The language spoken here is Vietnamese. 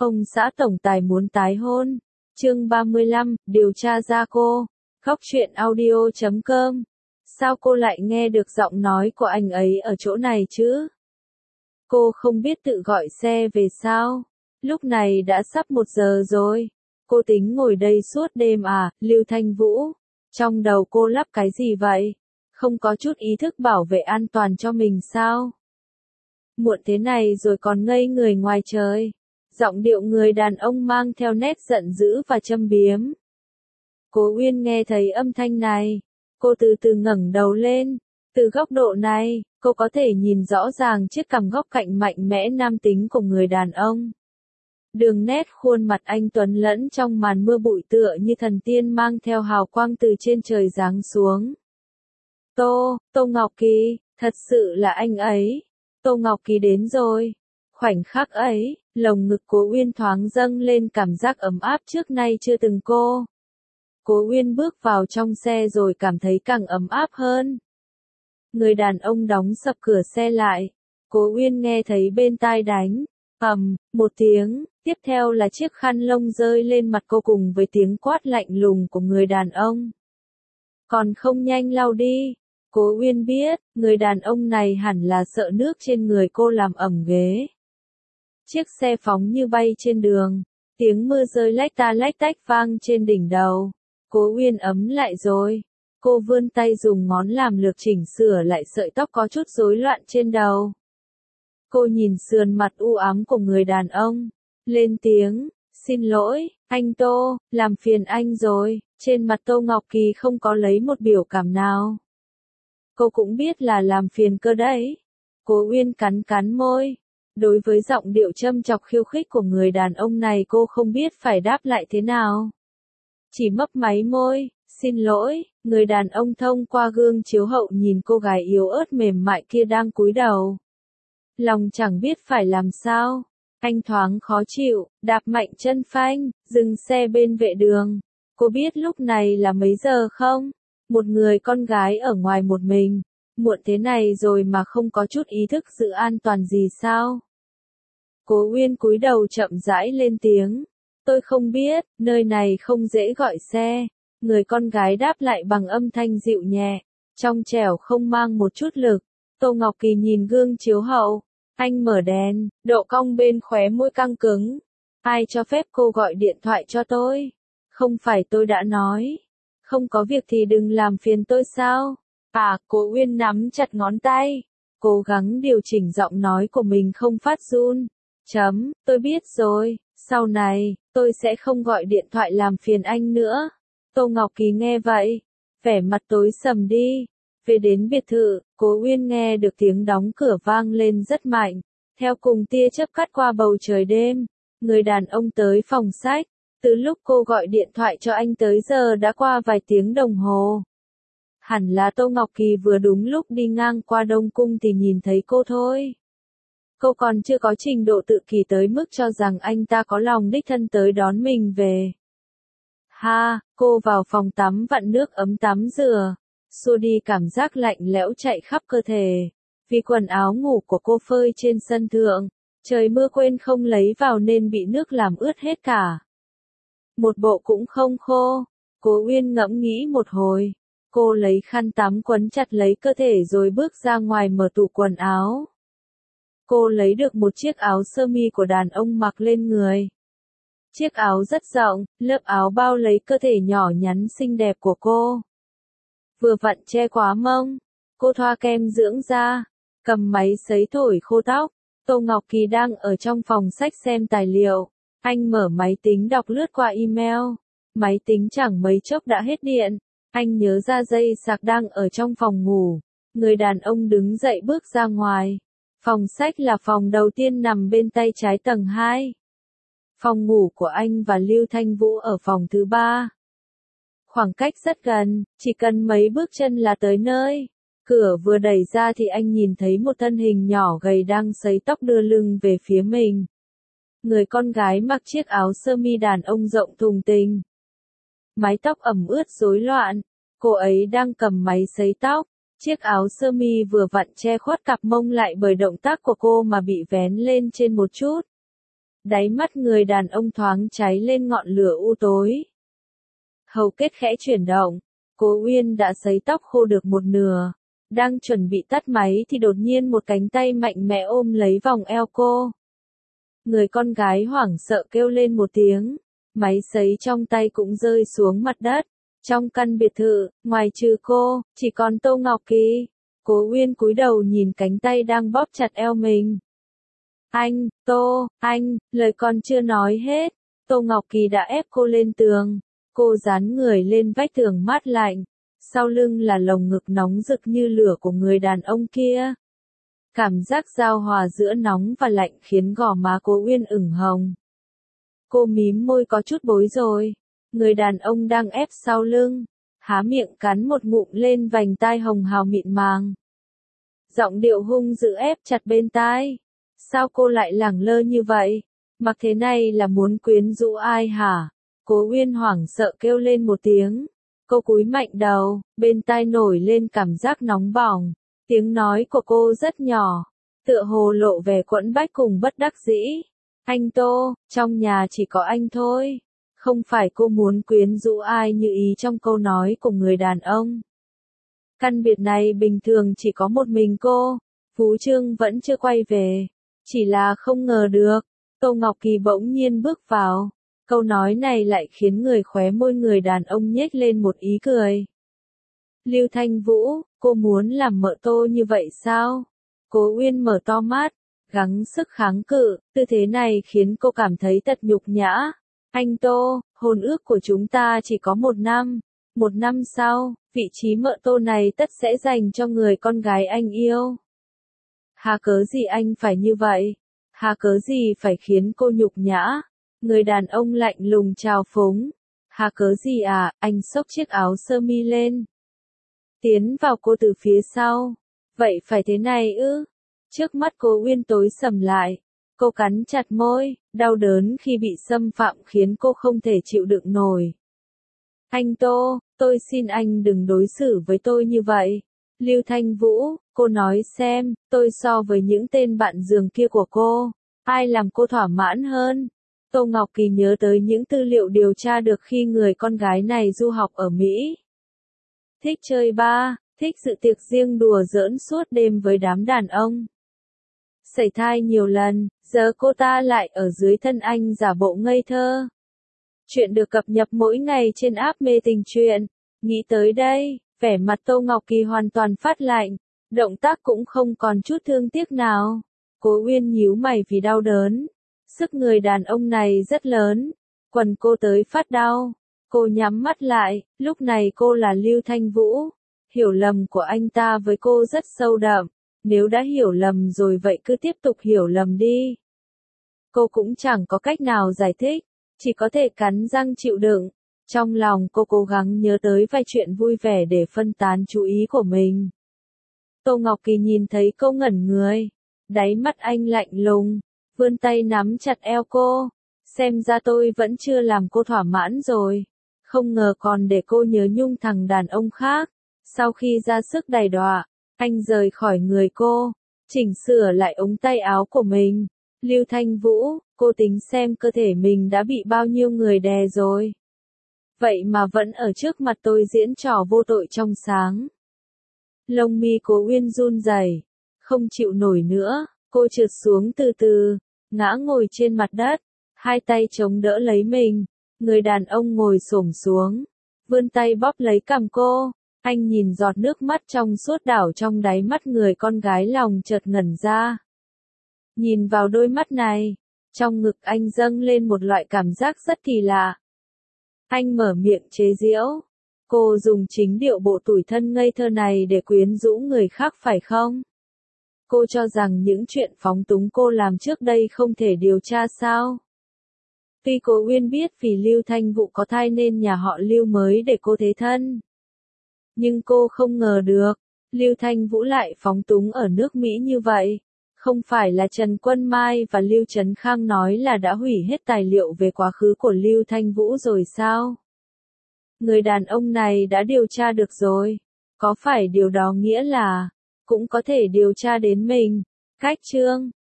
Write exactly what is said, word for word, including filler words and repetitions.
Ông xã tổng tài muốn tái hôn. Chương ba mươi lăm, điều tra ra cô. Góc truyện audio chấm com. Sao cô lại nghe được giọng nói của anh ấy ở chỗ này chứ? Cô không biết tự gọi xe về sao? Lúc này đã sắp một giờ rồi. Cô tính ngồi đây suốt đêm à, Lưu Thanh Vũ? Trong đầu cô lắp cái gì vậy? Không có chút ý thức bảo vệ an toàn cho mình sao? Muộn thế này rồi còn ngây người ngoài trời. Giọng điệu người đàn ông mang theo nét giận dữ và châm biếm. Cố Uyên nghe thấy âm thanh này. Cô từ từ ngẩng đầu lên. Từ góc độ này, cô có thể nhìn rõ ràng chiếc cằm góc cạnh mạnh mẽ nam tính của người đàn ông. Đường nét khuôn mặt anh tuấn lẫn trong màn mưa bụi tựa như thần tiên mang theo hào quang từ trên trời giáng xuống. Tô, Tô Ngọc Kỳ, thật sự là anh ấy. Tô Ngọc Kỳ đến rồi. Khoảnh khắc ấy, lồng ngực Cố Uyên thoáng dâng lên cảm giác ấm áp trước nay chưa từng cô. Cố Uyên bước vào trong xe rồi cảm thấy càng ấm áp hơn. Người đàn ông đóng sập cửa xe lại. Cố Uyên nghe thấy bên tai đánh, ầm, một tiếng, tiếp theo là chiếc khăn lông rơi lên mặt cô cùng với tiếng quát lạnh lùng của người đàn ông. Còn không nhanh lau đi. Cố Uyên biết, người đàn ông này hẳn là sợ nước trên người cô làm ẩm ghế. Chiếc xe phóng như bay trên đường, tiếng mưa rơi lách ta lách tách vang trên đỉnh đầu. Cố Uyên ấm lại rồi. Cô vươn tay dùng ngón làm lược chỉnh sửa lại sợi tóc có chút rối loạn trên đầu. Cô nhìn sườn mặt u ám của người đàn ông, lên tiếng, xin lỗi, anh Tô, làm phiền anh rồi. Trên mặt Tô Ngọc Kỳ không có lấy một biểu cảm nào. Cô cũng biết là làm phiền cơ đấy. Cố Uyên cắn cắn môi. Đối với giọng điệu châm chọc khiêu khích của người đàn ông này cô không biết phải đáp lại thế nào. Chỉ mấp máy môi, xin lỗi. Người đàn ông thông qua gương chiếu hậu nhìn cô gái yếu ớt mềm mại kia đang cúi đầu. Lòng chẳng biết phải làm sao. Anh thoáng khó chịu, đạp mạnh chân phanh, dừng xe bên vệ đường. Cô biết lúc này là mấy giờ không? Một người con gái ở ngoài một mình, muộn thế này rồi mà không có chút ý thức giữ an toàn gì sao? Cố Uyên cúi đầu chậm rãi lên tiếng. Tôi không biết, nơi này không dễ gọi xe. Người con gái đáp lại bằng âm thanh dịu nhẹ, trong trẻo không mang một chút lực. Tô Ngọc Kỳ nhìn gương chiếu hậu. Anh mở đèn, độ cong bên khóe môi căng cứng. Ai cho phép cô gọi điện thoại cho tôi? Không phải tôi đã nói. Không có việc thì đừng làm phiền tôi sao? À, Cố Uyên nắm chặt ngón tay. Cố gắng điều chỉnh giọng nói của mình không phát run. Chấm, tôi biết rồi, sau này, tôi sẽ không gọi điện thoại làm phiền anh nữa. Tô Ngọc Kỳ nghe vậy, vẻ mặt tối sầm đi. Về đến biệt thự, Cố Uyên nghe được tiếng đóng cửa vang lên rất mạnh. Theo cùng tia chớp cắt qua bầu trời đêm, người đàn ông tới phòng sách. Từ lúc cô gọi điện thoại cho anh tới giờ đã qua vài tiếng đồng hồ. Hẳn là Tô Ngọc Kỳ vừa đúng lúc đi ngang qua Đông Cung thì nhìn thấy cô thôi. Cô còn chưa có trình độ tự kỷ tới mức cho rằng anh ta có lòng đích thân tới đón mình về. Ha, cô vào phòng tắm vặn nước ấm tắm rửa, xua đi cảm giác lạnh lẽo chạy khắp cơ thể. Vì quần áo ngủ của cô phơi trên sân thượng, trời mưa quên không lấy vào nên bị nước làm ướt hết cả. Một bộ cũng không khô. Cố Uyên ngẫm nghĩ một hồi. Cô lấy khăn tắm quấn chặt lấy cơ thể rồi bước ra ngoài mở tủ quần áo. Cô lấy được một chiếc áo sơ mi của đàn ông mặc lên người. Chiếc áo rất rộng, lớp áo bao lấy cơ thể nhỏ nhắn xinh đẹp của cô. Vừa vặn che quá mông. Cô thoa kem dưỡng da, cầm máy sấy thổi khô tóc. Tô Ngọc Kỳ đang ở trong phòng sách xem tài liệu. Anh mở máy tính đọc lướt qua email. Máy tính chẳng mấy chốc đã hết điện. Anh nhớ ra dây sạc đang ở trong phòng ngủ. Người đàn ông đứng dậy bước ra ngoài. Phòng sách là phòng đầu tiên nằm bên tay trái tầng hai. Phòng ngủ của anh và Lưu Thanh Vũ ở phòng thứ ba. Khoảng cách rất gần, chỉ cần mấy bước chân là tới nơi. Cửa vừa đẩy ra thì anh nhìn thấy một thân hình nhỏ gầy đang sấy tóc đưa lưng về phía mình. Người con gái mặc chiếc áo sơ mi đàn ông rộng thùng thình. Mái tóc ẩm ướt rối loạn. Cô ấy đang cầm máy sấy tóc. Chiếc áo sơ mi vừa vặn che khuất cặp mông lại bởi động tác của cô mà bị vén lên trên một chút. Đáy mắt người đàn ông thoáng cháy lên ngọn lửa u tối. Hầu kết khẽ chuyển động, Cố Uyên đã sấy tóc khô được một nửa. Đang chuẩn bị tắt máy thì đột nhiên một cánh tay mạnh mẽ ôm lấy vòng eo cô. Người con gái hoảng sợ kêu lên một tiếng, máy sấy trong tay cũng rơi xuống mặt đất. Trong căn biệt thự, ngoài trừ cô, chỉ còn Tô Ngọc Kỳ. Cố Uyên cúi đầu nhìn cánh tay đang bóp chặt eo mình. Anh, Tô, anh, lời con chưa nói hết. Tô Ngọc Kỳ đã ép cô lên tường. Cô dán người lên vách tường mát lạnh. Sau lưng là lồng ngực nóng rực như lửa của người đàn ông kia. Cảm giác giao hòa giữa nóng và lạnh khiến gò má Cố Uyên ửng hồng. Cô mím môi có chút bối rối. Người đàn ông đang ép sau lưng, há miệng cắn một ngụm lên vành tai hồng hào mịn màng. Giọng điệu hung dữ ép chặt bên tai. Sao cô lại lẳng lơ như vậy? Mặc thế này là muốn quyến rũ ai hả? Cố Uyên hoảng sợ kêu lên một tiếng. Cô cúi mạnh đầu, bên tai nổi lên cảm giác nóng bỏng. Tiếng nói của cô rất nhỏ, tựa hồ lộ vẻ quẫn bách cùng bất đắc dĩ. Anh Tô, trong nhà chỉ có anh thôi. Không phải cô muốn quyến rũ ai như ý trong câu nói của người đàn ông. Căn biệt này bình thường chỉ có một mình cô. Phú Trương vẫn chưa quay về. Chỉ là không ngờ được, Tô Ngọc Kỳ bỗng nhiên bước vào. Câu nói này lại khiến người khóe môi người đàn ông nhếch lên một ý cười. Lưu Thanh Vũ, cô muốn làm mợ Tô như vậy sao? Cố Uyên mở to mắt, gắng sức kháng cự, tư thế này khiến cô cảm thấy thật nhục nhã. Anh Tô, hôn ước của chúng ta chỉ có một năm. Một năm sau, vị trí mợ Tô này tất sẽ dành cho người con gái anh yêu. Hà cớ gì anh phải như vậy? Hà cớ gì phải khiến cô nhục nhã? Người đàn ông lạnh lùng trào phúng. Hà cớ gì à, anh xốc chiếc áo sơ mi lên. Tiến vào cô từ phía sau. Vậy phải thế này ư? Trước mắt Cố Uyên tối sầm lại. Cô cắn chặt môi, đau đớn khi bị xâm phạm khiến cô không thể chịu đựng nổi. Anh Tô, tôi xin anh đừng đối xử với tôi như vậy. Lưu Thanh Vũ, cô nói xem, tôi so với những tên bạn giường kia của cô, ai làm cô thỏa mãn hơn? Tô Ngọc Kỳ nhớ tới những tư liệu điều tra được khi người con gái này du học ở Mỹ. Thích chơi bar, thích dự tiệc riêng đùa giỡn suốt đêm với đám đàn ông. Sẩy thai nhiều lần, giờ cô ta lại ở dưới thân anh giả bộ ngây thơ. Chuyện được cập nhật mỗi ngày trên app Mê Tình Truyện. Nghĩ tới đây, vẻ mặt Tô Ngọc Kỳ hoàn toàn phát lạnh, động tác cũng không còn chút thương tiếc nào. Cố Uyên nhíu mày vì đau đớn. Sức người đàn ông này rất lớn, quần cô tới phát đau. Cô nhắm mắt lại, lúc này cô là Lưu Thanh Vũ. Hiểu lầm của anh ta với cô rất sâu đậm. Nếu đã hiểu lầm rồi vậy cứ tiếp tục hiểu lầm đi. Cô cũng chẳng có cách nào giải thích, chỉ có thể cắn răng chịu đựng. Trong lòng cô cố gắng nhớ tới vài chuyện vui vẻ để phân tán chú ý của mình. Tô Ngọc Kỳ nhìn thấy cô ngẩn người. Đáy mắt anh lạnh lùng, vươn tay nắm chặt eo cô. Xem ra tôi vẫn chưa làm cô thỏa mãn rồi. Không ngờ còn để cô nhớ nhung thằng đàn ông khác. Sau khi ra sức đày đọa, anh rời khỏi người cô, chỉnh sửa lại ống tay áo của mình. Lưu Thanh Vũ, cô tính xem cơ thể mình đã bị bao nhiêu người đè rồi. Vậy mà vẫn ở trước mặt tôi diễn trò vô tội trong sáng. Lông mi Cố Uyên run rẩy, không chịu nổi nữa, cô trượt xuống từ từ, ngã ngồi trên mặt đất, hai tay chống đỡ lấy mình. Người đàn ông ngồi xổm xuống, vươn tay bóp lấy cằm cô. Anh nhìn giọt nước mắt trong suốt đảo trong đáy mắt người con gái, lòng chợt ngẩn ra. Nhìn vào đôi mắt này, trong ngực anh dâng lên một loại cảm giác rất kỳ lạ. Anh mở miệng chế giễu. Cô dùng chính điệu bộ tủi thân ngây thơ này để quyến rũ người khác phải không? Cô cho rằng những chuyện phóng túng cô làm trước đây không thể điều tra sao? Tuy Cố Uyên biết vì Lưu Thanh Vũ có thai nên nhà họ Lưu mới để cô thế thân. Nhưng cô không ngờ được, Lưu Thanh Vũ lại phóng túng ở nước Mỹ như vậy. Không phải là Trần Quân Mai và Lưu Trấn Khang nói là đã hủy hết tài liệu về quá khứ của Lưu Thanh Vũ rồi sao? Người đàn ông này đã điều tra được rồi. Có phải điều đó nghĩa là cũng có thể điều tra đến mình? Cách chương